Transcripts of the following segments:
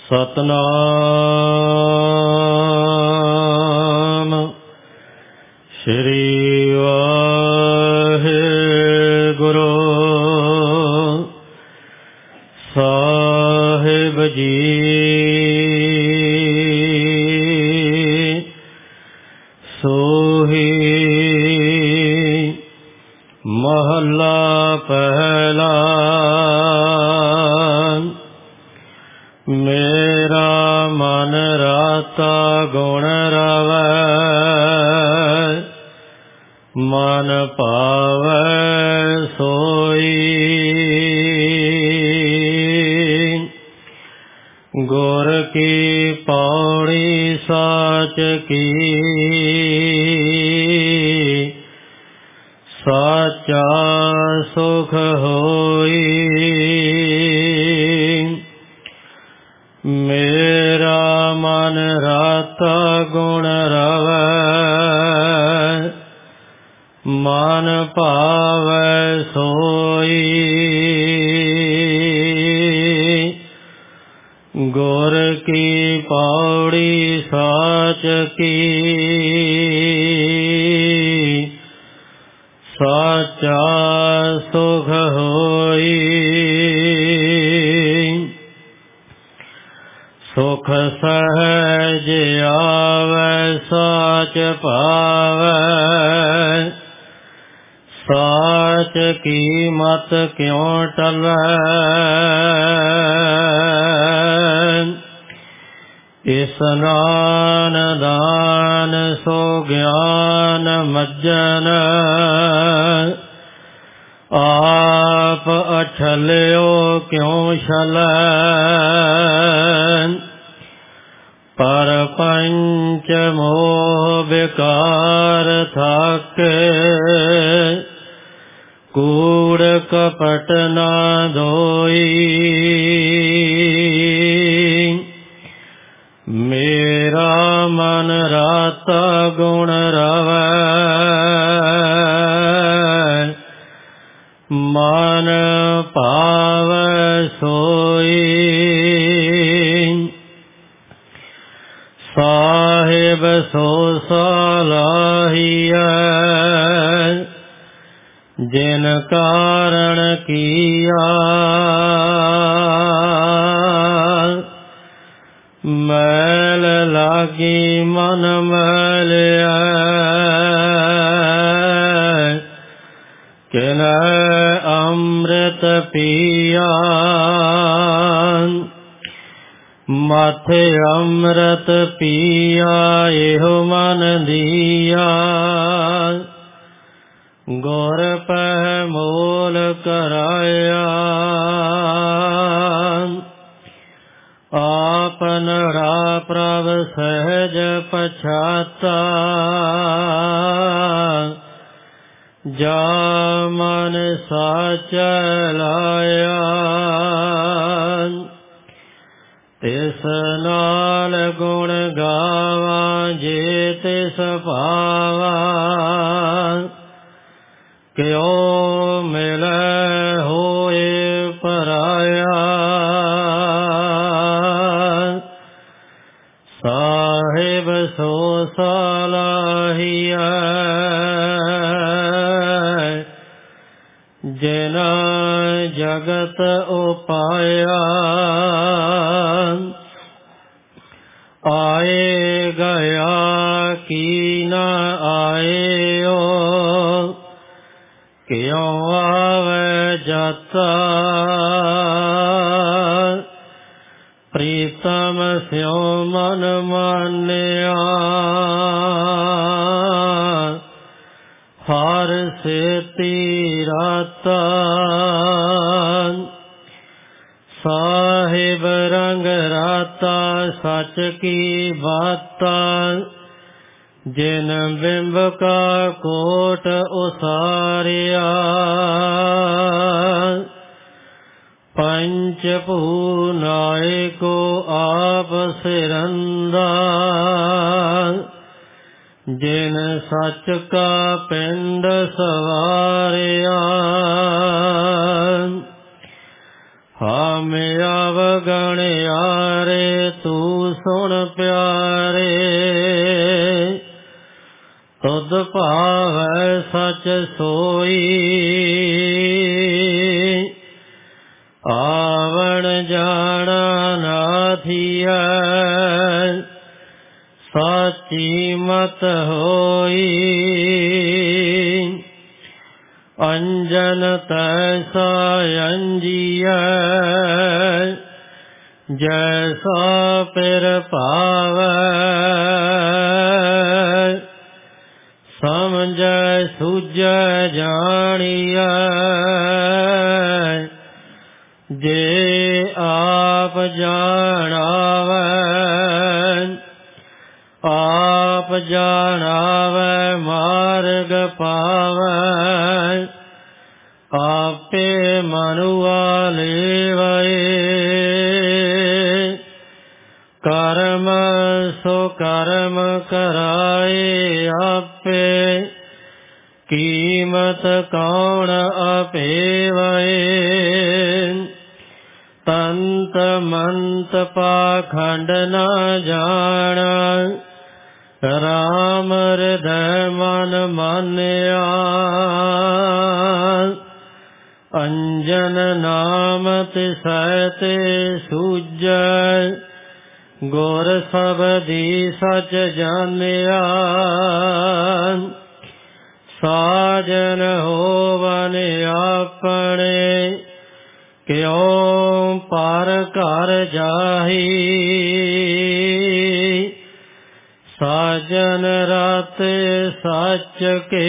ਸਤਨਾਮ ਸ਼੍ਰੀ ਵਾਹਿਗੁਰੂ ਸਾਹਿਬ ਜੀ। ਸੋਹੀ ਮਹੱਲਾ ਪਹਿਲਾ। ਮੇਰਾ ਮਨ ਰਾਤਾ ਗੁਣ ਰਵੈ, ਮਨ ਭਾਵੈ ਸੋਈ। ਗੁਰ ਕੀ ਪੌੜੀ ਸਾਚ ਕੀ, ਸਾਚਾ ਸੁਖ ਹੋਈ। ਮੇਰਾ ਮਨ ਰਾਤਾ ਗੁਣ ਰਵੈ, ਮਨ ਭਾਵੈ ਸੋਈ। ਗੁਰ ਕੀ ਪੌੜੀ ਸਾਚ ਕੀ, ਸਾਚਾ ਸੁਖ ਹੋਈ। ਸੁਖ ਸਹਿਜ ਆਵੈ ਸਾਚ ਭਾਵੈ, ਸਾਚ ਕੀ ਮਤ ਕਿਉ ਟਲੈ। ਇਸਨਾਨ ਦਾਨ ਸੋ ਗਿਆਨ ਮੱਜਨ, ਆਪ ਅਛਲਿਓ ਕਿਉ ਛਲੈ। ਪਰਪੰਚ ਮੋਹ ਵਿਕਾਰ ਥਾਕੇ, ਕੂੜ ਕਪਟ ਨਾ ਦੋਈ। ਮੇਰਾ ਮਨ ਰਾਤਾ ਗੁਣ ਰਵੈ, ਮਨ ਭਾਵੈ ਸੋਈ। ਸਾਹਿਬ ਸੋ ਸਲਾਹੀਐ, ਜਿਨ ਕਾਰਣ ਕੀਆ। ਮੈਲ ਲਾਗੀ ਮਨ ਮੈਲਿਆ, ਕਿਨੈ ਅੰਮ੍ਰਿਤ ਪੀਆ। ਮਾਥੇ ਅੰਮ੍ਰਿਤ ਪੀਆ, ਇਹੋ ਮਨ ਦੀਆ। ਗੁਰ ਪਹਿ ਮੋਲ ਕਰਾਇਆ, ਆਪਨੜਾ ਪ੍ਰਭ ਸਹਿਜ ਪਛਾਤਾ। ਜਾ ਮਨ ਸਾਚੈ ਲਾਇਆ, ਤਿਸ ਨਾਲ ਗੁਣ ਗਾਵਾਂ ਜੇ ਤਿਸ ਭਾਵਾ। ਕਿਉ ਮਿਲੈ ਹੋਏ ਪਰਾਇਆ, ਸਾਹਿਬ ਸੋ ਸਲਾਹੀਐ। ਜਿਨਾ ਜਗਤ ਉਪਾਇਆ, ਆਏ ਗਿਆ ਕੀ ਨ ਆਇਓ। ਕਿਉ ਆਵੈ ਜਾਤਾ, ਪ੍ਰੀਤਮ ਸਿਉ ਮਨ ਮਾਨਿਆ। ਹਰ ਸੇਤੀ ਰਾਤਾ, ਸਾਹਿਬ ਰੰਗ ਰਾਤਾ ਸਚ ਕੀ ਬਾਤਾ। ਜਿਨ ਬਿੰਬ ਕਾ ਕੋਟ ਉਸਾਰਿਆ, ਪੰਚ ਭੂ ਨਾਇਕੋ ਆਪ ਸਿਰੰਦਾ। ਜਿਨ ਸੱਚ ਕਾ ਪਿੰਡ ਸਵਾਰਿਆ, ਹਮ ਅਵਗਣਿਆਰੇ ਤੂੰ ਸੁਣ ਪਿਆਰੇ, ਤੁਧ ਭਾਵੈ ਸਚ ਸੋਈ, ਆਵਣ ਜਾਣਾ ਨਾ ਥੀਐ, ਸਾਚੀ ਮਤ ਹੋਈ। ਅੰਜਨ ਤੈਸਾ ਅੰਜੀਐ, ਜੈਸਾ ਪਿਰ ਭਾਵੈ, ਸਮਝੈ ਸੂਝੈ ਜਾਣੀਐ, ਜੇ ਆਪ ਜਾਣਾਵੈ, ਆਪ ਜਾਣਾਵੈ ਮਾਰਗ ਪਾਵੈ, ਆਪੇ ਮਨੁਆ ਲੇਵੈ, ਕਰਮ ਸੋ ਕਰਮ ਕਰਾਏ ਆਪੇ, ਕੀਮਤ ਕੌਣ ਆਪੇਵੈ, ਤੰਤ ਮੰਤ ਪਾਖੰਡ ਨਾ ਜਾਣਾ, ਰਾਮ ਹਿਰਦੈ ਮਨ ਮਾਨਿਆ, ਅੰਜਨ ਨਾਮ ਤਿਸੈ ਤੇ ਸੂਝੈ, ਗੁਰ ਸਬਦੀ ਸਚ ਜਾਣਿਆ, ਸਾਜਨ ਹੋਵਨ ਆਪਣੇ, ਕਿਉ ਪਰ ਘਰ ਜਾਹੀ, ਸਾਜਨ ਰਾਤੇ ਸੱਚ ਕੇ,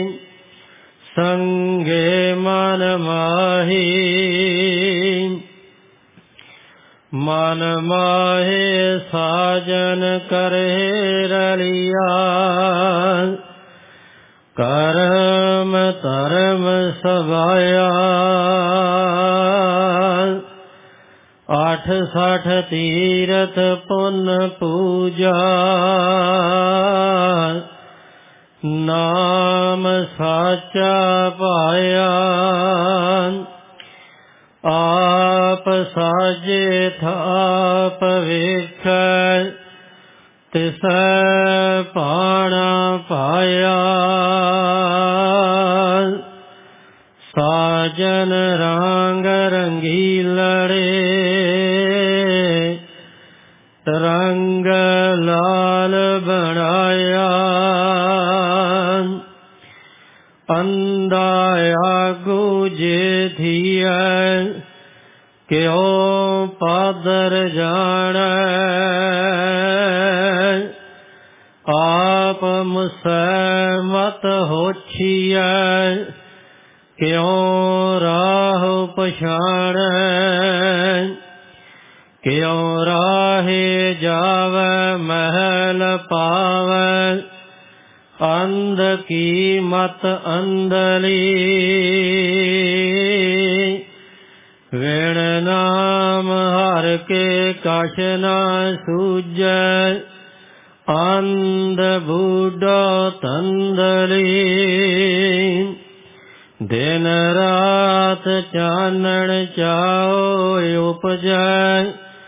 ਸੰਗੇ ਮਨ ਮਾਹੀ, ਮਨ ਮਾਹੇ ਸਾਜਨ ਕਰੇ ਰਲਿਆ, ਕਰਮ ਧਰਮ ਸਵਾਇਆ, 68 ਤੀਰਥ ਪੁੰਨ ਪੂਜਾ, ਨਾਮ ਸਾਚਾ ਪਾਇਆ, ਆਪ ਸਾਜੇ ਥਾਪ ਵੇਖੈ, ਤਿਸੈ ਪਾਣਾ ਪਾਇਆ, ਸਾਜਨ ਰੰਗ ਰੰਗੀਲੜੇ, ਰੰਗ ਲਾਲ ਬਣਾਇਆ, ਅੰਧਾ ਆਗੂ ਜੇ ਥੀਐ, ਕਿਉ ਪਾਦਰ ਜਾਣੈ, ਆਪ ਮੁਸੈ ਮਤ ਹੋਛੀਐ, ਕਿਉ ਰਾਹ ਪਛਾਣੈ, ਕਿਉ ਰਾਹੇ ਜਾਵੈ ਮਹਿਲ ਪਾਵੈ, ਅੰਧ ਕੀ ਮਤ ਅੰਧਲੀ, ਵਿਣ ਨਾਮ ਹਰਿ ਕੇ ਕਛ ਨਾ ਸੂਝੈ, ਅੰਧ ਬੁੱਢਾ ਤੰਦਲੀ, ਦਿਨ ਰਾਤ ਚਾਨਣ ਚਾਉ ਉਪਜੈ,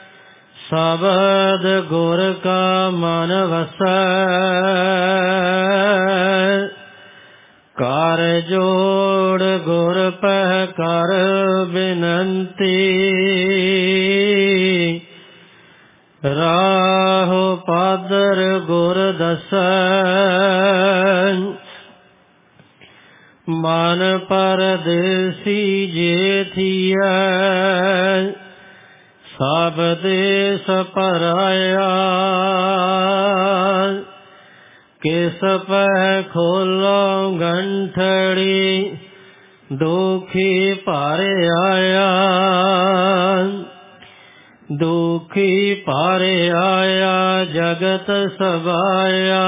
ਸ਼ਬਦ ਗੁਰ ਕਾ ਮਨ ਵਸੈ, ਕਰ ਜੋੜ ਗੁਰ ਪਹਿ ਕਰ ਬਿਨੰਤੀ, ਰਾਹ ਪਾਦਰ ਗੁਰ ਦਸੈ, ਮਨ ਪਰਦੇਸੀ ਜੇ ਥੀਐ, ਸਭ ਦੇਸ ਪਰਾਇਆ, ਕਿਸ ਪੈ ਖੋਲੋ ਗੰਠੜੀ, ਦੁਖੀ ਭਰ ਆਇਆ, ਦੁਖੀ ਭਰ ਆਇਆ ਜਗਤ ਸਵਾਇਆ,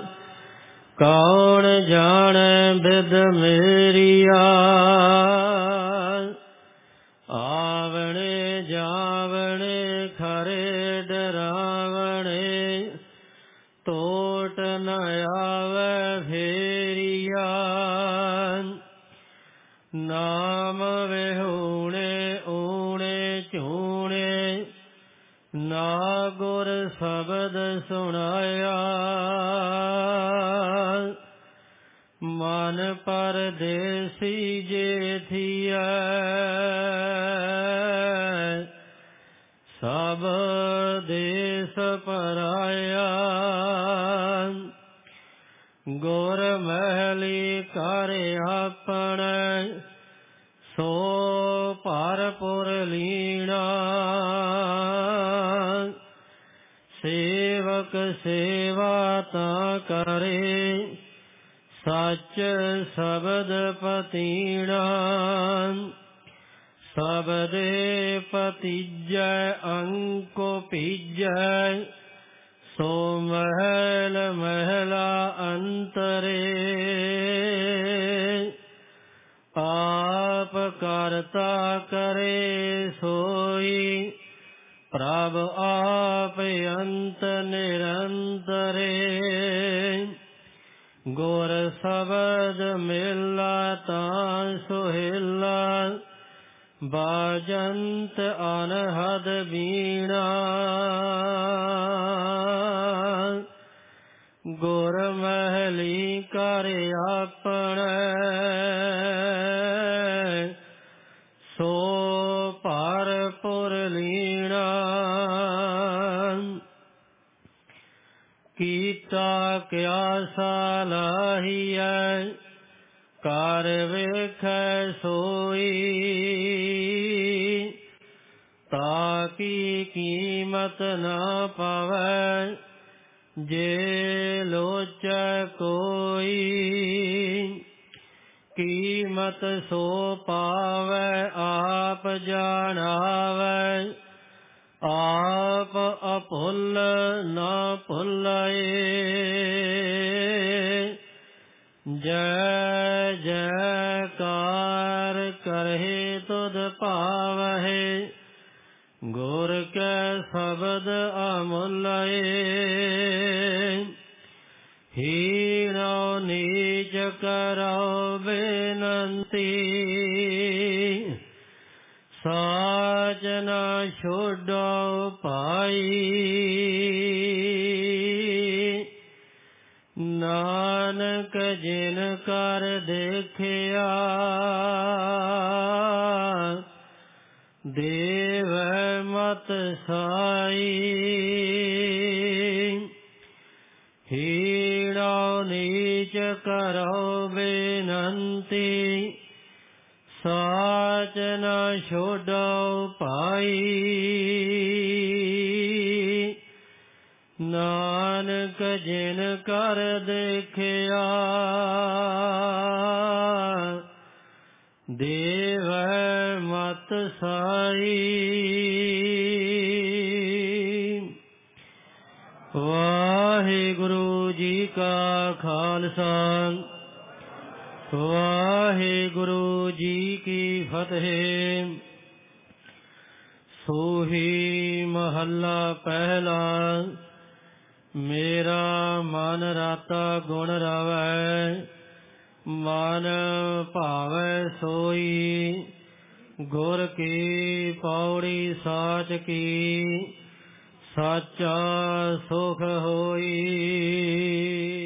ਕੌਣ ਜਾਣੈ ਬਿਦ ਮੇਰੀਆ, ਆਵਣੇ ਜਾਵਣੇ ਖਰੇ ਡਰਾਵਣੇ, ਟੋਟ ਨ ਆਵੈ ਫੇਰੀਆ, ਨਾਮ ਵਿਹੂਣੇ ਊਣੇ, ਨਾ ਗੁਰ ਸ਼ਬਦ ਸੁਣਾਇਆ, ਮਨ ਪਰਦੇਸੀ ਜੇ ਥੀਐ, ਸਭ ਦੇਸ ਪਰਾਇਆ। ਗੁਰ ਮਹਿਲੀ ਘਰ ਆਪਣੇ, ਸੋ ਭਰਪੁਰ ਲੀਣਾ। ਸੇਵਕ ਸੇਵਾ ਤਾਂ ਕਰੇ, ਸੱਚ ਸ਼ਬਦ ਪਤੀਣਾ। ਸਬਦੇ ਪਤੀਜੈ ਅੰਕੁ ਭੀਜੈ, ਸੋ ਮਹਿਲ ਮਹਿਲਾ ਅੰਤਰੇ। ਆਪ ਕਰਤਾ ਕਰੇ ਸੋਈ, ਪ੍ਰਭ ਆਪ ਅੰਤ ਨਿਰੰਤਰੇ। ਗੁਰ ਸ਼ਬਦ ਮੇਲਾ ਤਾਂ ਸੁਹੇਲਾ, ਬਾਜੰਤ ਅਨਹਦ ਬੀਣਾ। ਗੁਰ ਮਹਿਲੀ ਘਰ ਆਪਣੇ, ਸੋ ਭਰਪੁਰ ਲੀਣਾ। ਕੀਤਾ ਕਿਆ ਸਲਾਹੀਐ, ਕਰ ਵੇਖੈ ਸੋਈ। ਤਾਕੀ ਕੀਮਤ ਨਾ ਪਵੈ, ਜੇ ਲੋਚੈ ਕੋਈ। ਕੀਮਤ ਸੋ ਪਾਵੈ ਆਪ ਜਾਣਾਵੈ, ਆਪ ਅਭੁੱਲ ਨਾ ਭੁੱਲੈ। ਜੈ ਜੈਕਾਰ ਕਰਹਿ ਤੁਧ ਭਾਵਹਿ, ਗੁਰ ਕੈ ਸ਼ਬਦ ਅਮੁੱਲੈ। ਹੀਣੋ ਨੀਚ ਕਰੋ ਬੇਨੰਤੀ, ਸਾਚ ਨਾ ਛੋਡੋ ਭਾਈ। ਨਾਨਕ ਜਿਨ ਕਰ ਦੇਖਿਆ, ਦੇਵੈ ਮਤ ਸਾਈ। ਹੀਣੋ ਨੀਚ ਕਰੋ ਬੇਨੰਤੀ, ਸਾਚ ਨਾ ਛੋਡੋ ਭਾਈ। ਨਾਨਕ ਜਿਨ ਕਰ ਦੇਖਿਆ, ਦੇਵੈ ਮਤ ਸਾਈ। ਵਾਹਿਗੁਰੂ ਜੀ ਕਾ ਖਾਲਸਾ, ਵਾਹਿਗੁਰੂ ਜੀ ਕੀ ਫਤਿਹ। ਸੋਹੀ ਮਹੱਲਾ ਪਹਿਲਾ। ਮੇਰਾ ਮਨ ਰਾਤਾ ਗੁਣ ਰਵੈ, ਮਨ ਭਾਵੈ ਸੋਈ। ਗੁਰ ਕੀ ਪੌੜੀ ਸਾਚ ਕੀ, ਸਾਚਾ ਸੁਖ ਹੋਈ।